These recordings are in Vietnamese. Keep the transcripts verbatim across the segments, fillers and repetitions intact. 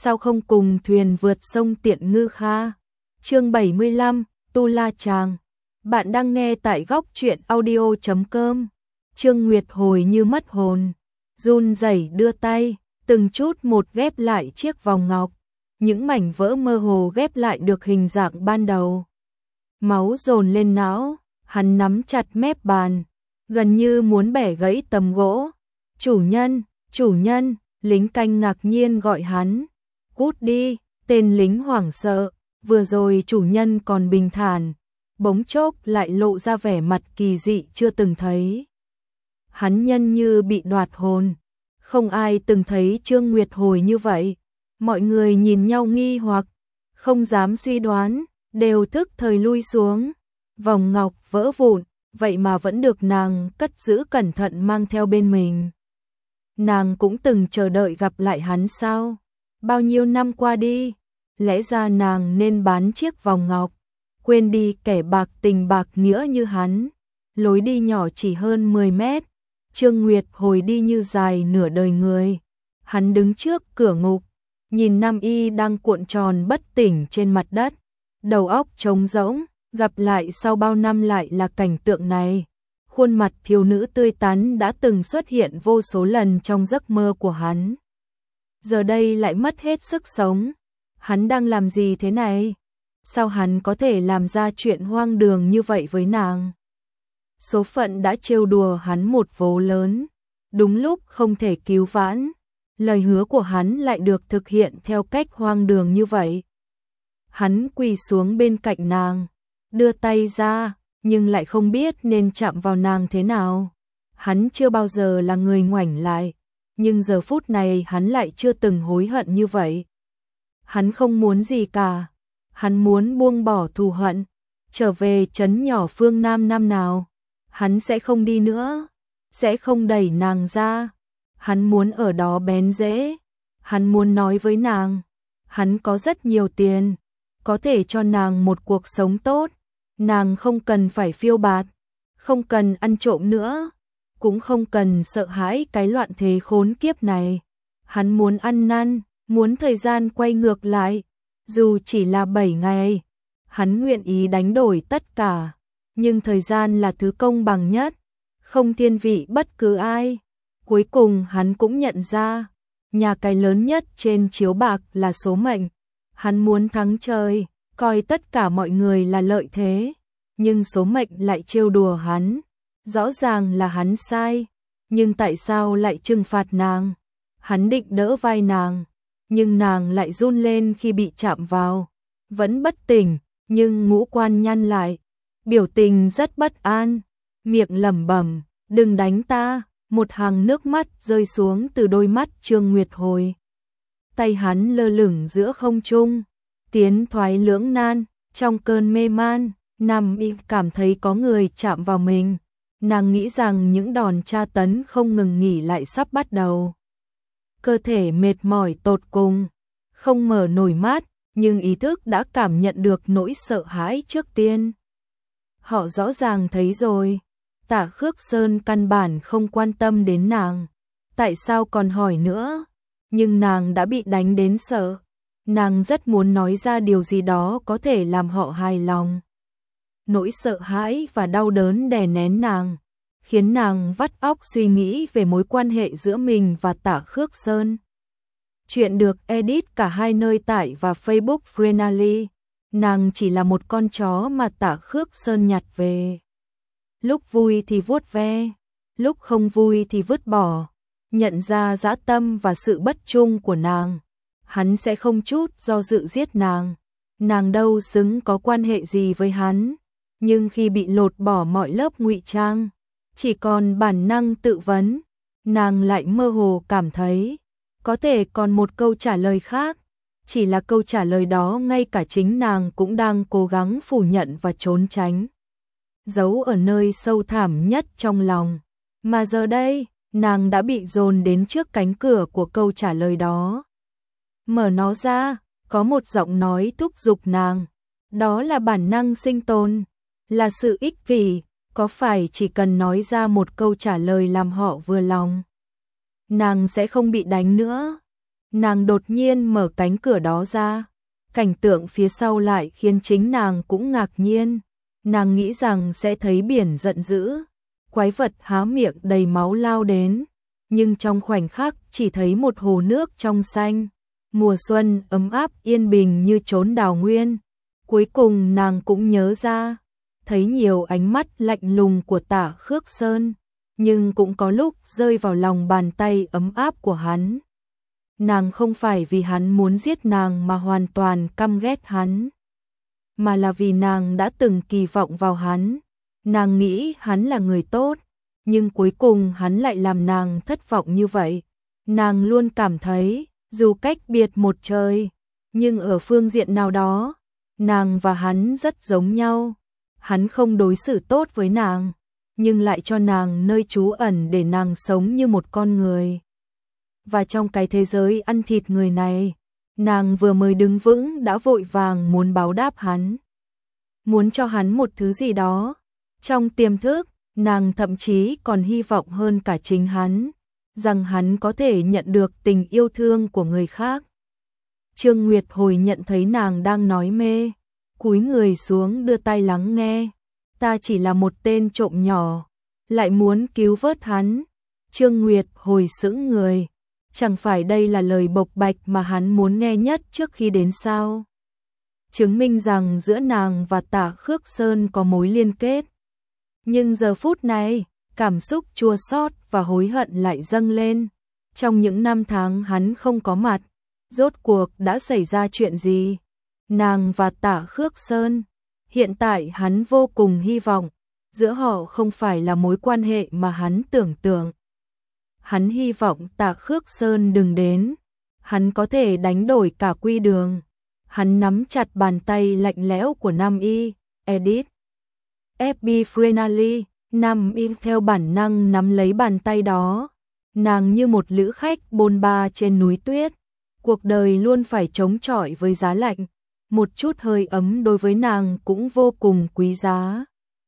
sao không cùng thuyền vượt sông Tiện Ngư Kha. Chương bảy mươi lăm, Tu La Chàng. Bạn đang nghe tại góc truyện audio chấm com. Trương Nguyệt hồi như mất hồn, run rẩy đưa tay, từng chút một ghép lại chiếc vòng ngọc. Những mảnh vỡ mơ hồ ghép lại được hình dạng ban đầu. Máu dồn lên não, hắn nắm chặt mép bàn, gần như muốn bẻ gãy tấm gỗ. Chủ nhân, chủ nhân, lính canh ngạc nhiên gọi hắn. Cút đi, tên lính hoảng sợ, vừa rồi chủ nhân còn bình thản, bỗng chốc lại lộ ra vẻ mặt kỳ dị chưa từng thấy. Hắn nhân như bị đoạt hồn, không ai từng thấy Trương Nguyệt hồi như vậy. Mọi người nhìn nhau nghi hoặc, không dám suy đoán, đều thức thời lui xuống. Vòng ngọc vỡ vụn, vậy mà vẫn được nàng cất giữ cẩn thận mang theo bên mình. Nàng cũng từng chờ đợi gặp lại hắn sao? Bao nhiêu năm qua đi, lẽ ra nàng nên bán chiếc vòng ngọc, quên đi kẻ bạc tình bạc nghĩa như hắn. Lối đi nhỏ chỉ hơn mười mét, Trương Nguyệt hồi đi như dài nửa đời người. Hắn đứng trước cửa ngục, nhìn Nam Y đang cuộn tròn bất tỉnh trên mặt đất, đầu óc trống rỗng, gặp lại sau bao năm lại là cảnh tượng này. Khuôn mặt thiếu nữ tươi tắn đã từng xuất hiện vô số lần trong giấc mơ của hắn, giờ đây lại mất hết sức sống. Hắn đang làm gì thế này? Sao hắn có thể làm ra chuyện hoang đường như vậy với nàng? Số phận đã trêu đùa hắn một vố lớn, đúng lúc không thể cứu vãn. Lời hứa của hắn lại được thực hiện theo cách hoang đường như vậy. Hắn quỳ xuống bên cạnh nàng, đưa tay ra, nhưng lại không biết nên chạm vào nàng thế nào. Hắn chưa bao giờ là người ngoảnh lại, nhưng giờ phút này hắn lại chưa từng hối hận như vậy. Hắn không muốn gì cả, hắn muốn buông bỏ thù hận, trở về trấn nhỏ phương Nam năm nào. Hắn sẽ không đi nữa, sẽ không đẩy nàng ra. Hắn muốn ở đó bén rễ, hắn muốn nói với nàng, hắn có rất nhiều tiền, có thể cho nàng một cuộc sống tốt. Nàng không cần phải phiêu bạt, không cần ăn trộm nữa, cũng không cần sợ hãi cái loạn thế khốn kiếp này. Hắn muốn ăn năn, muốn thời gian quay ngược lại, dù chỉ là bảy ngày. Hắn nguyện ý đánh đổi tất cả, nhưng thời gian là thứ công bằng nhất, không thiên vị bất cứ ai. Cuối cùng hắn cũng nhận ra, nhà cái lớn nhất trên chiếu bạc là số mệnh. Hắn muốn thắng trời, coi tất cả mọi người là lợi thế, nhưng số mệnh lại trêu đùa hắn. Rõ ràng là hắn sai, nhưng tại sao lại trừng phạt nàng? Hắn định đỡ vai nàng, nhưng nàng lại run lên khi bị chạm vào. Vẫn bất tỉnh, nhưng ngũ quan nhăn lại, biểu tình rất bất an, miệng lẩm bẩm, đừng đánh ta. Một hàng nước mắt rơi xuống từ đôi mắt Trương Nguyệt hồi. Tay hắn lơ lửng giữa không trung, tiến thoái lưỡng nan. Trong cơn mê man, Nam Y cảm thấy có người chạm vào mình. Nàng nghĩ rằng những đòn tra tấn không ngừng nghỉ lại sắp bắt đầu. Cơ thể mệt mỏi tột cùng, không mở nổi mắt, nhưng ý thức đã cảm nhận được nỗi sợ hãi trước tiên. Họ rõ ràng thấy rồi, Tạ Khước Sơn căn bản không quan tâm đến nàng. Tại sao còn hỏi nữa? Nhưng nàng đã bị đánh đến sợ. Nàng rất muốn nói ra điều gì đó có thể làm họ hài lòng. Nỗi sợ hãi và đau đớn đè nén nàng, khiến nàng vắt óc suy nghĩ về mối quan hệ giữa mình và Tạ Khước Sơn. Chuyện được edit cả hai nơi tải và Facebook Friendly. Nàng chỉ là một con chó mà Tạ Khước Sơn nhặt về. Lúc vui thì vuốt ve, lúc không vui thì vứt bỏ. Nhận ra dã tâm và sự bất trung của nàng, hắn sẽ không chút do dự giết nàng. Nàng đâu xứng có quan hệ gì với hắn. Nhưng khi bị lột bỏ mọi lớp ngụy trang, chỉ còn bản năng tự vấn, nàng lại mơ hồ cảm thấy có thể còn một câu trả lời khác. Chỉ là câu trả lời đó ngay cả chính nàng cũng đang cố gắng phủ nhận và trốn tránh, giấu ở nơi sâu thẳm nhất trong lòng. Mà giờ đây, nàng đã bị dồn đến trước cánh cửa của câu trả lời đó. Mở nó ra, có một giọng nói thúc giục nàng. Đó là bản năng sinh tồn, là sự ích kỷ. Có phải chỉ cần nói ra một câu trả lời làm họ vừa lòng, nàng sẽ không bị đánh nữa? Nàng đột nhiên mở cánh cửa đó ra, cảnh tượng phía sau lại khiến chính nàng cũng ngạc nhiên. Nàng nghĩ rằng sẽ thấy biển giận dữ, quái vật há miệng đầy máu lao đến, nhưng trong khoảnh khắc chỉ thấy một hồ nước trong xanh, mùa xuân ấm áp yên bình như chốn đào nguyên. Cuối cùng nàng cũng nhớ ra, thấy nhiều ánh mắt lạnh lùng của Tả Khước Sơn, nhưng cũng có lúc rơi vào lòng bàn tay ấm áp của hắn. Nàng không phải vì hắn muốn giết nàng mà hoàn toàn căm ghét hắn, mà là vì nàng đã từng kỳ vọng vào hắn. Nàng nghĩ hắn là người tốt, nhưng cuối cùng hắn lại làm nàng thất vọng như vậy. Nàng luôn cảm thấy, dù cách biệt một trời, nhưng ở phương diện nào đó, nàng và hắn rất giống nhau. Hắn không đối xử tốt với nàng, nhưng lại cho nàng nơi trú ẩn để nàng sống như một con người. Và trong cái thế giới ăn thịt người này, nàng vừa mới đứng vững đã vội vàng muốn báo đáp hắn, muốn cho hắn một thứ gì đó. Trong tiềm thức, nàng thậm chí còn hy vọng hơn cả chính hắn, rằng hắn có thể nhận được tình yêu thương của người khác. Trương Nguyệt Hồi nhận thấy nàng đang nói mê, cúi người xuống đưa tai lắng nghe. Ta chỉ là một tên trộm nhỏ, lại muốn cứu vớt hắn. Trương Nguyệt Hồi sững người, chẳng phải đây là lời bộc bạch mà hắn muốn nghe nhất trước khi đến sao? Chứng minh rằng giữa nàng và Tả Khước Sơn có mối liên kết. Nhưng giờ phút này, cảm xúc chua xót và hối hận lại dâng lên. Trong những năm tháng hắn không có mặt, rốt cuộc đã xảy ra chuyện gì? Nàng và Tả Khước Sơn, hiện tại hắn vô cùng hy vọng, giữa họ không phải là mối quan hệ mà hắn tưởng tượng. Hắn hy vọng Tả Khước Sơn đừng đến, hắn có thể đánh đổi cả quy đường. Hắn nắm chặt bàn tay lạnh lẽo của Nam Y, Edit. ép bê Frenally, Nam Y theo bản năng nắm lấy bàn tay đó. Nàng như một lữ khách bôn ba trên núi tuyết, cuộc đời luôn phải chống chọi với giá lạnh. Một chút hơi ấm đối với nàng cũng vô cùng quý giá.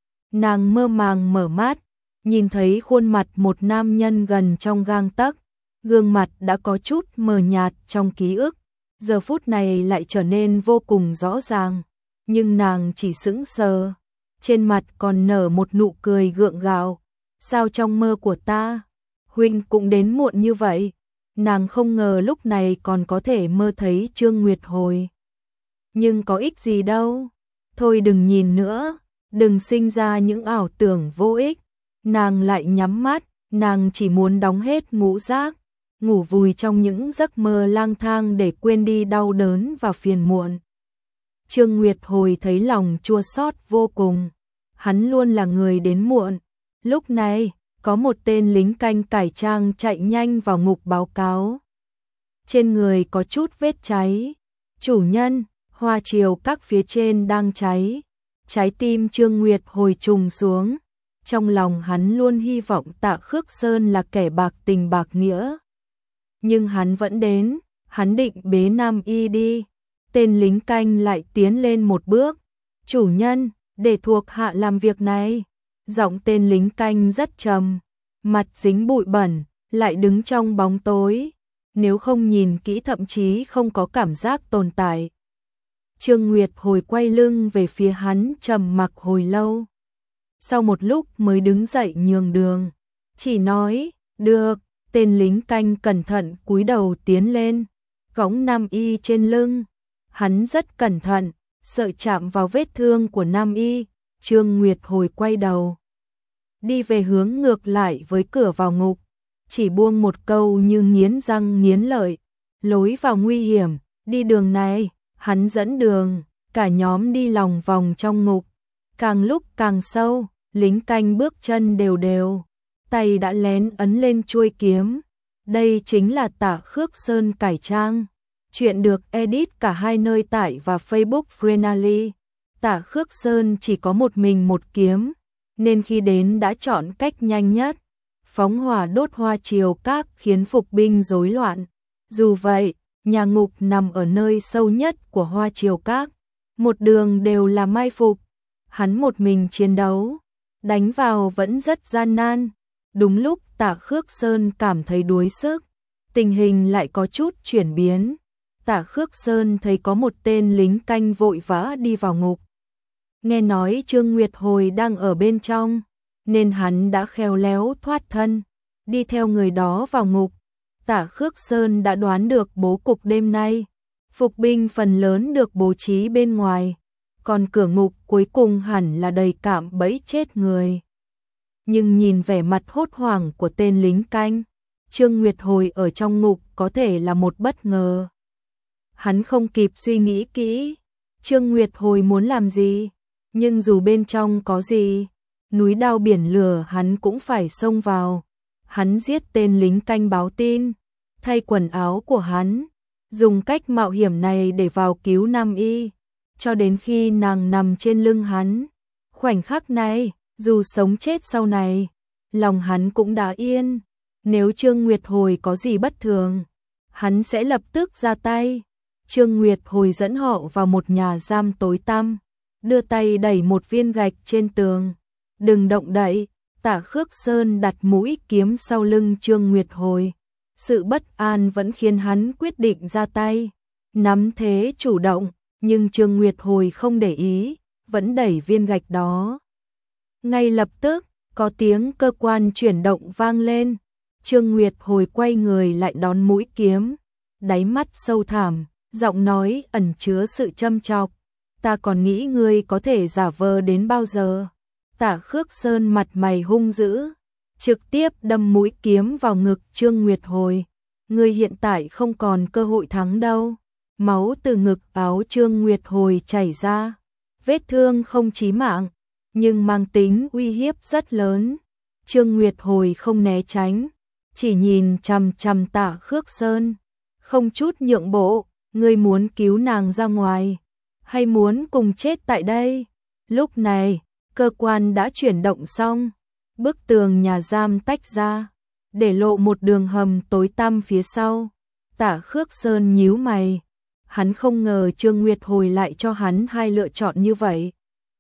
Nàng mơ màng mở mắt, nhìn thấy khuôn mặt một nam nhân gần trong gang tấc, gương mặt đã có chút mờ nhạt trong ký ức, giờ phút này lại trở nên vô cùng rõ ràng, nhưng nàng chỉ sững sờ, trên mặt còn nở một nụ cười gượng gạo. Sao trong mơ của ta, huynh cũng đến muộn như vậy? Nàng không ngờ lúc này còn có thể mơ thấy Trương Nguyệt Hồi. Nhưng có ích gì đâu, thôi đừng nhìn nữa, đừng sinh ra những ảo tưởng vô ích. Nàng lại nhắm mắt, nàng chỉ muốn đóng hết ngũ giác, ngủ vùi trong những giấc mơ lang thang để quên đi đau đớn và phiền muộn. Trương Nguyệt Hồi thấy lòng chua xót vô cùng, hắn luôn là người đến muộn. Lúc này, có một tên lính canh cải trang chạy nhanh vào ngục báo cáo. Trên người có chút vết cháy. Chủ nhân, Hoa Triều Các phía trên đang cháy. Trái tim Trương Nguyệt Hồi trùng xuống. Trong lòng hắn luôn hy vọng Tạ Khước Sơn là kẻ bạc tình bạc nghĩa. Nhưng hắn vẫn đến, hắn định bế Nam Y đi. Tên lính canh lại tiến lên một bước. Chủ nhân, để thuộc hạ làm việc này. Giọng tên lính canh rất trầm, mặt dính bụi bẩn, lại đứng trong bóng tối. Nếu không nhìn kỹ thậm chí không có cảm giác tồn tại. Trương Nguyệt Hồi quay lưng về phía hắn trầm mặc hồi lâu. Sau một lúc mới đứng dậy nhường đường. Chỉ nói, được, tên lính canh cẩn thận cúi đầu tiến lên. Cõng Nam Y trên lưng. Hắn rất cẩn thận, sợ chạm vào vết thương của Nam Y. Trương Nguyệt Hồi quay đầu. Đi về hướng ngược lại với cửa vào ngục. Chỉ buông một câu như nghiến răng nghiến lợi. Lối vào nguy hiểm, đi đường này. Hắn dẫn đường, cả nhóm đi lòng vòng trong ngục. Càng lúc càng sâu, lính canh bước chân đều đều. Tay đã lén ấn lên chuôi kiếm. Đây chính là Tạ Khước Sơn cải trang. Chuyện được edit cả hai nơi tải và Facebook Frenally. Tạ Khước Sơn chỉ có một mình một kiếm, nên khi đến đã chọn cách nhanh nhất. Phóng hỏa đốt Hoa Triều Các khiến phục binh rối loạn. Dù vậy, nhà ngục nằm ở nơi sâu nhất của Hoa Triều Các. Một đường đều là mai phục. Hắn một mình chiến đấu, đánh vào vẫn rất gian nan. Đúng lúc Tạ Khước Sơn cảm thấy đuối sức, tình hình lại có chút chuyển biến. Tạ Khước Sơn thấy có một tên lính canh vội vã đi vào ngục. Nghe nói Trương Nguyệt Hồi đang ở bên trong, nên hắn đã khéo léo thoát thân, đi theo người đó vào ngục. Tạ Khước Sơn đã đoán được bố cục đêm nay, phục binh phần lớn được bố trí bên ngoài, còn cửa ngục cuối cùng hẳn là đầy cạm bẫy chết người. Nhưng nhìn vẻ mặt hốt hoảng của tên lính canh, Trương Nguyệt Hồi ở trong ngục có thể là một bất ngờ. Hắn không kịp suy nghĩ kỹ, Trương Nguyệt Hồi muốn làm gì, nhưng dù bên trong có gì, núi đao biển lửa hắn cũng phải xông vào. Hắn giết tên lính canh báo tin, thay quần áo của hắn, dùng cách mạo hiểm này để vào cứu Nam Y, cho đến khi nàng nằm trên lưng hắn. Khoảnh khắc này, dù sống chết sau này, lòng hắn cũng đã yên. Nếu Trương Nguyệt Hồi có gì bất thường, hắn sẽ lập tức ra tay. Trương Nguyệt Hồi dẫn họ vào một nhà giam tối tăm, đưa tay đẩy một viên gạch trên tường. Đừng động đậy. Tạ Khước Sơn đặt mũi kiếm sau lưng Trương Nguyệt Hồi. Sự bất an vẫn khiến hắn quyết định ra tay, nắm thế chủ động, nhưng Trương Nguyệt Hồi không để ý, vẫn đẩy viên gạch đó. Ngay lập tức, có tiếng cơ quan chuyển động vang lên. Trương Nguyệt Hồi quay người lại đón mũi kiếm, đáy mắt sâu thẳm, giọng nói ẩn chứa sự châm chọc. Ta còn nghĩ ngươi có thể giả vờ đến bao giờ? Tạ Khước Sơn mặt mày hung dữ, trực tiếp đâm mũi kiếm vào ngực Trương Nguyệt Hồi. Ngươi hiện tại không còn cơ hội thắng đâu. Máu từ ngực áo Trương Nguyệt Hồi chảy ra, vết thương không chí mạng, nhưng mang tính uy hiếp rất lớn. Trương Nguyệt Hồi không né tránh, chỉ nhìn chằm chằm Tạ Khước Sơn, không chút nhượng bộ. Ngươi muốn cứu nàng ra ngoài, hay muốn cùng chết tại đây? Lúc này, cơ quan đã chuyển động xong, bức tường nhà giam tách ra, để lộ một đường hầm tối tăm phía sau. Tạ Khước Sơn nhíu mày, hắn không ngờ Trương Nguyệt Hồi lại cho hắn hai lựa chọn như vậy.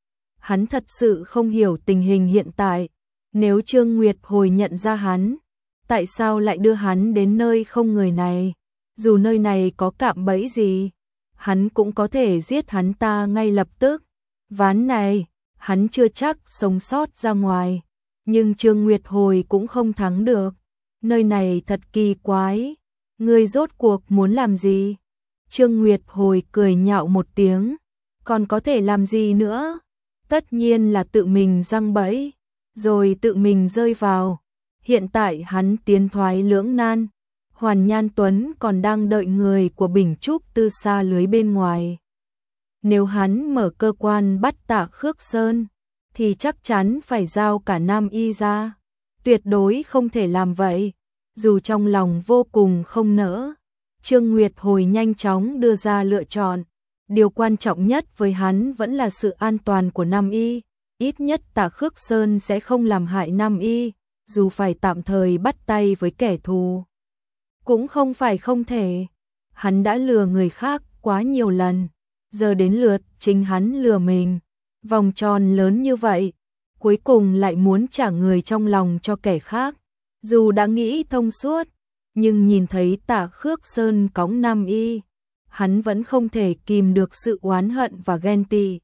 Hắn thật sự không hiểu tình hình hiện tại, nếu Trương Nguyệt Hồi nhận ra hắn, tại sao lại đưa hắn đến nơi không người này? Dù nơi này có cạm bẫy gì, hắn cũng có thể giết hắn ta ngay lập tức. Ván này, hắn chưa chắc sống sót ra ngoài, nhưng Trương Nguyệt Hồi cũng không thắng được. Nơi này thật kỳ quái, ngươi rốt cuộc muốn làm gì? Trương Nguyệt Hồi cười nhạo một tiếng, còn có thể làm gì nữa? Tất nhiên là tự mình giăng bẫy, rồi tự mình rơi vào. Hiện tại hắn tiến thoái lưỡng nan, Hoàn Nhan Tuấn còn đang đợi người của Bình Trúc từ xa lưới bên ngoài. Nếu hắn mở cơ quan bắt Tạ Khước Sơn, thì chắc chắn phải giao cả Nam Y ra. Tuyệt đối không thể làm vậy, dù trong lòng vô cùng không nỡ. Trương Nguyệt Hồi nhanh chóng đưa ra lựa chọn. Điều quan trọng nhất với hắn vẫn là sự an toàn của Nam Y. Ít nhất Tạ Khước Sơn sẽ không làm hại Nam Y, dù phải tạm thời bắt tay với kẻ thù. Cũng không phải không thể. Hắn đã lừa người khác quá nhiều lần, giờ đến lượt chính hắn lừa mình. Vòng tròn lớn như vậy, cuối cùng lại muốn trả người trong lòng cho kẻ khác. Dù đã nghĩ thông suốt, nhưng nhìn thấy Tạ Khước Sơn cõng Nam Y, hắn vẫn không thể kìm được sự oán hận và ghen tị.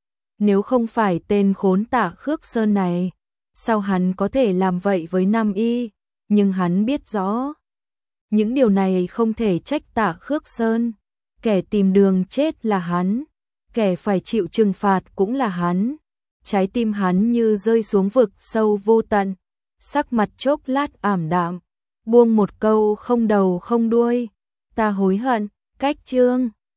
Nếu không phải tên khốn Tạ Khước Sơn này, sao hắn có thể làm vậy với Nam Y? Nhưng hắn biết rõ, những điều này không thể trách Tạ Khước Sơn. Kẻ tìm đường chết là hắn, kẻ phải chịu trừng phạt cũng là hắn. Trái tim hắn như rơi xuống vực sâu vô tận, sắc mặt chốc lát ảm đạm, buông một câu không đầu không đuôi. Ta hối hận. Cách chương